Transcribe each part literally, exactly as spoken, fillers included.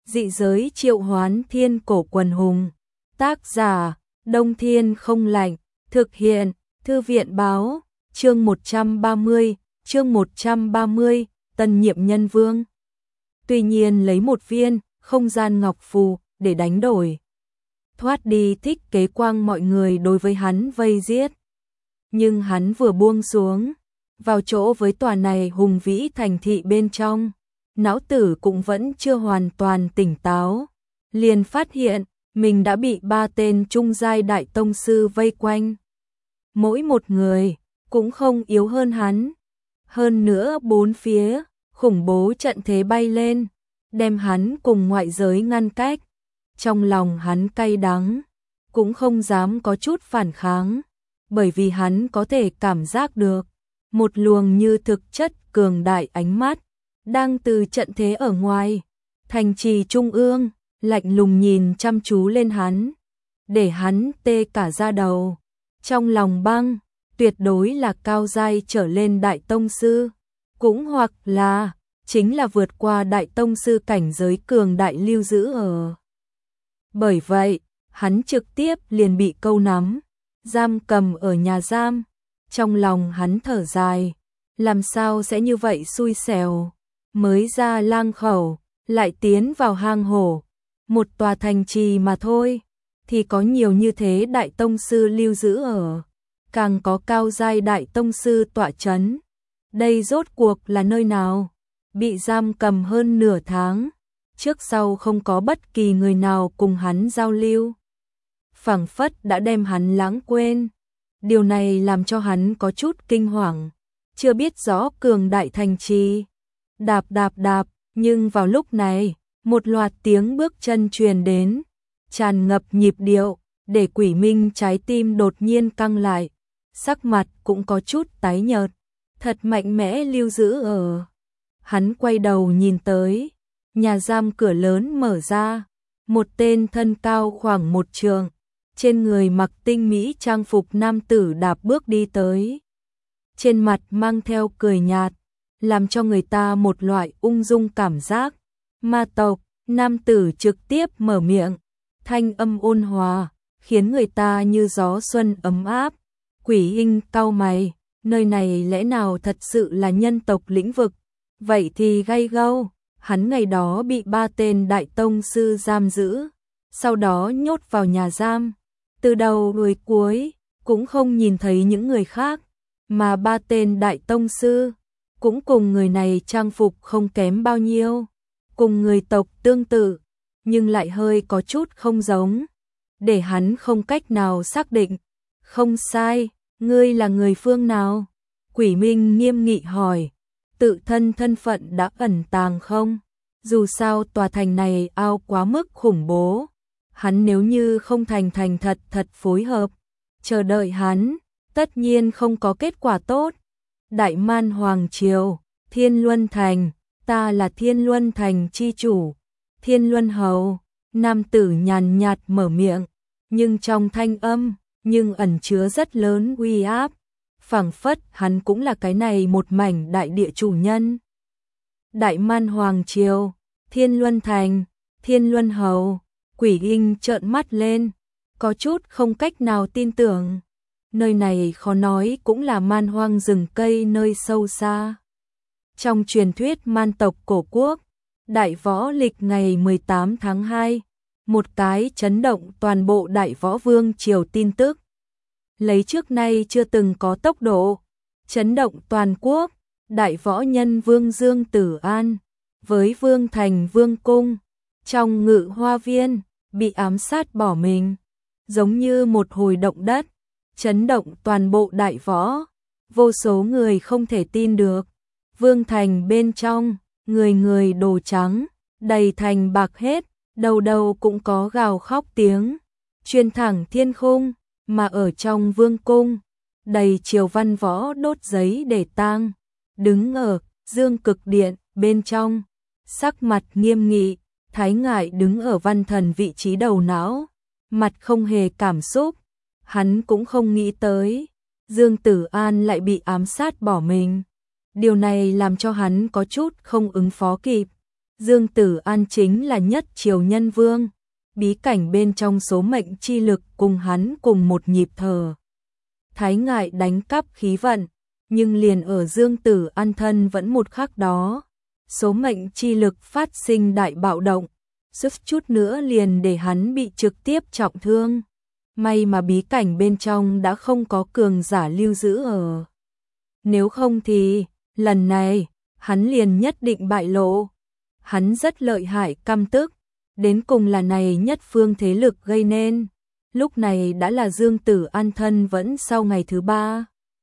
Dị giới triệu hoán thiên cổ quần hùng. Tác giả, Đông Thiên không lạnh. Thực hiện, Thư viện báo. Chương một trăm ba mươi, chương một trăm ba mươi, tân nhiệm nhân vương. Tuy nhiên lấy một viên không gian ngọc phù để đánh đổi. Thoát đi thích kế quang mọi người đối với hắn vây giết. Nhưng hắn vừa buông xuống, vào chỗ với tòa này hùng vĩ thành thị bên trong, não tử cũng vẫn chưa hoàn toàn tỉnh táo, liền phát hiện mình đã bị ba tên trung giai đại tông sư vây quanh. Mỗi một người cũng không yếu hơn hắn. Hơn nữa bốn phía khủng bố trận thế bay lên, đem hắn cùng ngoại giới ngăn cách. Trong lòng hắn cay đắng, cũng không dám có chút phản kháng, bởi vì hắn có thể cảm giác được một luồng như thực chất cường đại ánh mắt đang từ trận thế ở ngoài thành trì trung ương lạnh lùng nhìn chăm chú lên hắn, để hắn tê cả da đầu. Trong lòng băng, tuyệt đối là cao giai trở lên đại tông sư, cũng hoặc là chính là vượt qua đại tông sư cảnh giới cường đại lưu giữ ở. Bởi vậy, hắn trực tiếp liền bị câu nắm, giam cầm ở nhà giam. Trong lòng hắn thở dài, làm sao sẽ như vậy xui xẻo, mới ra lang khẩu, lại tiến vào hang hổ, một tòa thành trì mà thôi, thì có nhiều như thế đại tông sư lưu giữ ở, càng có cao giai đại tông sư tọa chấn. Đây rốt cuộc là nơi nào? Bị giam cầm hơn nửa tháng, trước sau không có bất kỳ người nào cùng hắn giao lưu, phảng phất đã đem hắn lãng quên. Điều này làm cho hắn có chút kinh hoàng, chưa biết rõ cường đại thành trì. Đạp đạp đạp, nhưng vào lúc này, một loạt tiếng bước chân truyền đến, tràn ngập nhịp điệu, để Quỷ Minh trái tim đột nhiên căng lại, sắc mặt cũng có chút tái nhợt, thật mạnh mẽ lưu giữ ở. Hắn quay đầu nhìn tới, nhà giam cửa lớn mở ra, một tên thân cao khoảng một trượng, trên người mặc tinh mỹ trang phục nam tử đạp bước đi tới. Trên mặt mang theo cười nhạt, làm cho người ta một loại ung dung cảm giác. Ma tộc, nam tử trực tiếp mở miệng, thanh âm ôn hòa, khiến người ta như gió xuân ấm áp. Quỷ Hinh cau mày, nơi này lẽ nào thật sự là nhân tộc lĩnh vực? Vậy thì gay gâu, hắn ngày đó bị ba tên đại tông sư giam giữ, sau đó nhốt vào nhà giam. Từ đầu đuôi cuối, cũng không nhìn thấy những người khác, mà ba tên đại tông sư, cũng cùng người này trang phục không kém bao nhiêu, cùng người tộc tương tự, nhưng lại hơi có chút không giống, để hắn không cách nào xác định. Không sai, ngươi là người phương nào? Quỷ Minh nghiêm nghị hỏi, tự thân thân phận đã ẩn tàng không? Dù sao tòa thành này ao quá mức khủng bố, hắn nếu như không thành thành thật thật phối hợp, chờ đợi hắn, tất nhiên không có kết quả tốt. Đại Man Hoàng Triều, Thiên Luân Thành, ta là Thiên Luân Thành chi chủ, Thiên Luân Hầu. Nam tử nhàn nhạt mở miệng, nhưng trong thanh âm, nhưng ẩn chứa rất lớn uy áp, phảng phất hắn cũng là cái này một mảnh đại địa chủ nhân. Đại Man Hoàng Triều, Thiên Luân Thành, Thiên Luân Hầu. Quỷ Hinh trợn mắt lên, có chút không cách nào tin tưởng. Nơi này khó nói cũng là man hoang rừng cây nơi sâu xa. Trong truyền thuyết man tộc cổ quốc, đại võ lịch ngày mười tám tháng hai, một cái chấn động toàn bộ đại võ vương triều tin tức. Lấy trước nay chưa từng có tốc độ, chấn động toàn quốc, đại võ nhân vương Dương Tử An, với vương thành vương cung, trong ngự hoa viên, bị ám sát bỏ mình, giống như một hồi động đất, chấn động toàn bộ đại võ. Vô số người không thể tin được, vương thành bên trong, người người đồ trắng, đầy thành bạc hết, đầu đầu cũng có gào khóc tiếng, truyền thẳng thiên khung, mà ở trong vương cung, đầy triều văn võ đốt giấy để tang, đứng ở Dương Cực Điện bên trong, sắc mặt nghiêm nghị. Thái Ngại đứng ở văn thần vị trí đầu não, mặt không hề cảm xúc. Hắn cũng không nghĩ tới, Dương Tử An lại bị ám sát bỏ mình. Điều này làm cho hắn có chút không ứng phó kịp. Dương Tử An chính là nhất triều nhân vương, bí cảnh bên trong số mệnh chi lực cùng hắn cùng một nhịp thở. Thái Ngại đánh cắp khí vận, nhưng liền ở Dương Tử An thân vẫn một khắc đó, số mệnh chi lực phát sinh đại bạo động, suýt chút nữa liền để hắn bị trực tiếp trọng thương. May mà bí cảnh bên trong đã không có cường giả lưu giữ ở. Nếu không thì, lần này, hắn liền nhất định bại lộ. Hắn rất lợi hại căm tức, đến cùng là này nhất phương thế lực gây nên. Lúc này đã là Dương Tử An thân vẫn sau ngày thứ ba.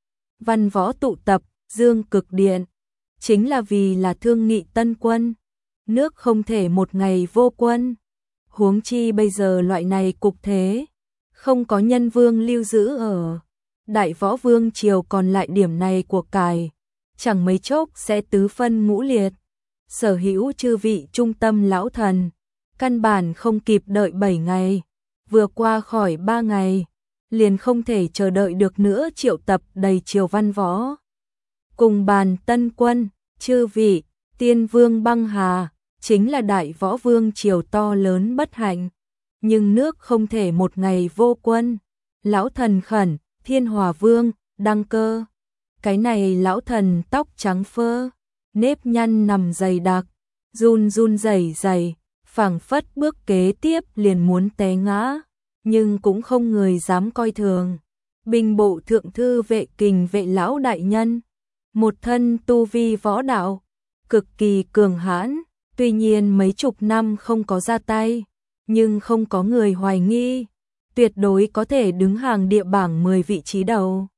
Văn võ tụ tập, Dương Cực Điện, chính là vì là thương nghị tân quân. Nước không thể một ngày vô quân. Huống chi bây giờ loại này cục thế, không có nhân vương lưu giữ ở. Đại võ vương triều còn lại điểm này của cải, chẳng mấy chốc sẽ tứ phân ngũ liệt. Sở hữu chư vị trung tâm lão thần, căn bản không kịp đợi bảy ngày, vừa qua khỏi ba ngày, liền không thể chờ đợi được nữa triệu tập đầy triều văn võ. Cùng bàn tân quân, chư vị, tiên vương băng hà, chính là đại võ vương triều to lớn bất hạnh. Nhưng nước không thể một ngày vô quân. Lão thần khẩn, Thiên Hòa Vương, đăng cơ. Cái này lão thần tóc trắng phơ, nếp nhăn nằm dày đặc, run run rẩy rẩy, phảng phất bước kế tiếp liền muốn té ngã, nhưng cũng không người dám coi thường. Binh bộ thượng thư Vệ Kình Vệ lão đại nhân, một thân tu vi võ đạo, cực kỳ cường hãn, tuy nhiên mấy chục năm không có ra tay, nhưng không có người hoài nghi, tuyệt đối có thể đứng hàng địa bảng mười vị trí đầu.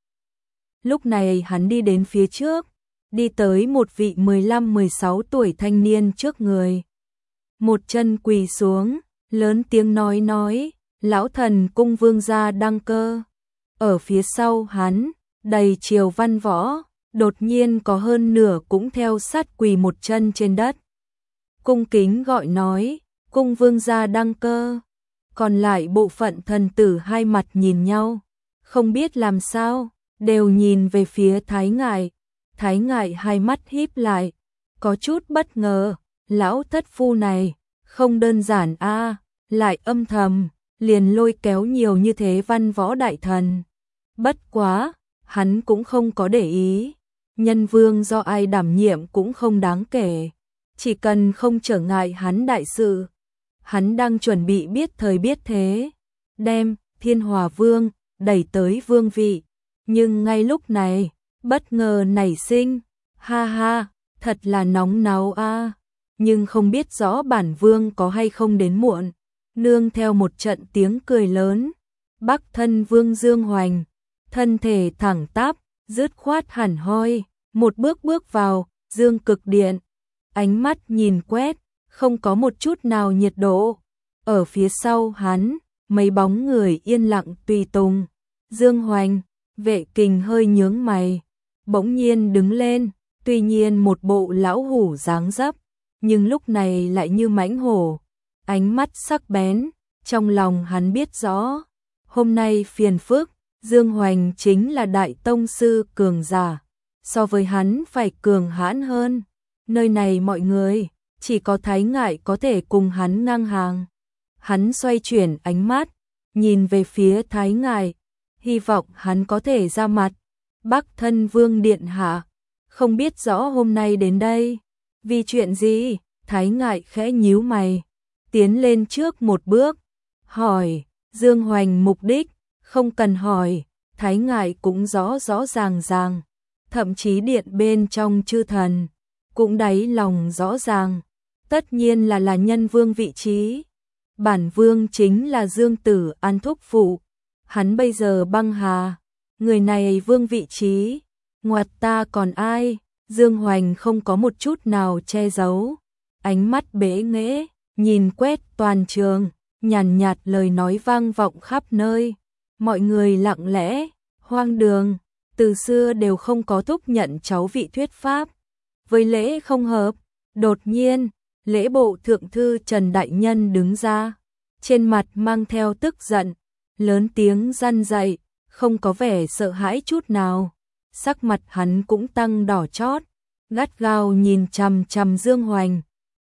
Lúc này hắn đi đến phía trước, đi tới một vị mười lăm mười sáu tuổi thanh niên trước người. Một chân quỳ xuống, lớn tiếng nói nói, lão thần cung vương gia đăng cơ. Ở phía sau hắn, đầy triều văn võ, đột nhiên có hơn nửa cũng theo sát quỳ một chân trên đất. Cung kính gọi nói, cung vương gia đăng cơ. Còn lại bộ phận thần tử hai mặt nhìn nhau, không biết làm sao, đều nhìn về phía Thái Ngại. Thái Ngại hai mắt híp lại, có chút bất ngờ, lão thất phu này, không đơn giản a, lại âm thầm, liền lôi kéo nhiều như thế văn võ đại thần. Bất quá, hắn cũng không có để ý, nhân vương do ai đảm nhiệm cũng không đáng kể, chỉ cần không trở ngại hắn đại sự. Hắn đang chuẩn bị biết thời biết thế, đem Thiên Hòa Vương đẩy tới vương vị, nhưng ngay lúc này, bất ngờ nảy sinh, ha ha, thật là nóng náu a, nhưng không biết rõ bản vương có hay không đến muộn. Nương theo một trận tiếng cười lớn, Bắc thân vương Dương Hoành, thân thể thẳng tắp, dứt khoát hẳn hoi, một bước bước vào Dương Cực Điện, ánh mắt nhìn quét, không có một chút nào nhiệt độ. Ở phía sau hắn, mấy bóng người yên lặng tùy tùng. Dương Hoành, Vệ Kình hơi nhướng mày, bỗng nhiên đứng lên, tuy nhiên một bộ lão hủ dáng dấp, nhưng lúc này lại như mãnh hổ, ánh mắt sắc bén, trong lòng hắn biết rõ, hôm nay phiền phức, Dương Hoành chính là đại tông sư cường giả, so với hắn phải cường hãn hơn. Nơi này mọi người, chỉ có Thái Ngại có thể cùng hắn ngang hàng. Hắn xoay chuyển ánh mắt, nhìn về phía Thái Ngại, hy vọng hắn có thể ra mặt. Bắc thân vương điện hạ, không biết rõ hôm nay đến đây, vì chuyện gì? Thái Ngại khẽ nhíu mày, tiến lên trước một bước, hỏi, Dương Hoành mục đích, không cần hỏi, Thái Ngại cũng rõ rõ ràng ràng, thậm chí điện bên trong chư thần, cũng đáy lòng rõ ràng, tất nhiên là là nhân vương vị trí. Bản vương chính là Dương Tử An thúc phụ, hắn bây giờ băng hà, người này vương vị trí, ngoặt ta còn ai? Dương Hoành không có một chút nào che giấu, ánh mắt bế nghễ, nhìn quét toàn trường, nhàn nhạt lời nói vang vọng khắp nơi. Mọi người lặng lẽ, hoang đường, từ xưa đều không có thúc nhận cháu vị thuyết pháp. Với lễ không hợp, đột nhiên, lễ bộ thượng thư Trần Đại Nhân đứng ra, trên mặt mang theo tức giận, lớn tiếng răn dạy, không có vẻ sợ hãi chút nào. Sắc mặt hắn cũng tăng đỏ chót, gắt gao nhìn chằm chằm Dương Hoành,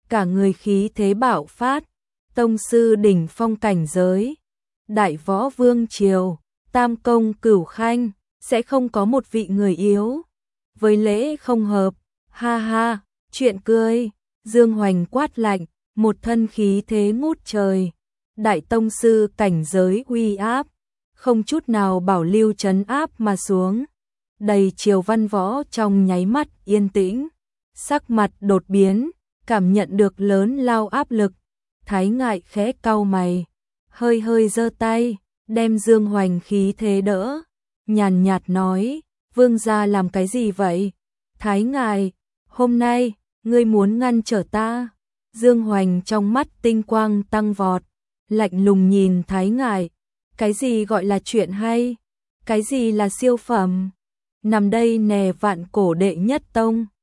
cả người khí thế bạo phát, tông sư đỉnh phong cảnh giới, đại võ vương triều, tam công cửu khanh, sẽ không có một vị người yếu. Với lễ không hợp, ha ha, chuyện cười, Dương Hoành quát lạnh, một thân khí thế ngút trời, đại tông sư cảnh giới uy áp, không chút nào bảo lưu trấn áp mà xuống. Đầy triều văn võ trong nháy mắt yên tĩnh, sắc mặt đột biến, cảm nhận được lớn lao áp lực, Thái Ngại khẽ cau mày, hơi hơi giơ tay, đem Dương Hoành khí thế đỡ, nhàn nhạt nói, vương gia làm cái gì vậy? Thái Ngại, hôm nay, ngươi muốn ngăn trở ta? Dương Hoành trong mắt tinh quang tăng vọt, lạnh lùng nhìn Thái Ngại, cái gì gọi là chuyện hay? Cái gì là siêu phẩm? Nằm đây nè vạn cổ đệ nhất tông.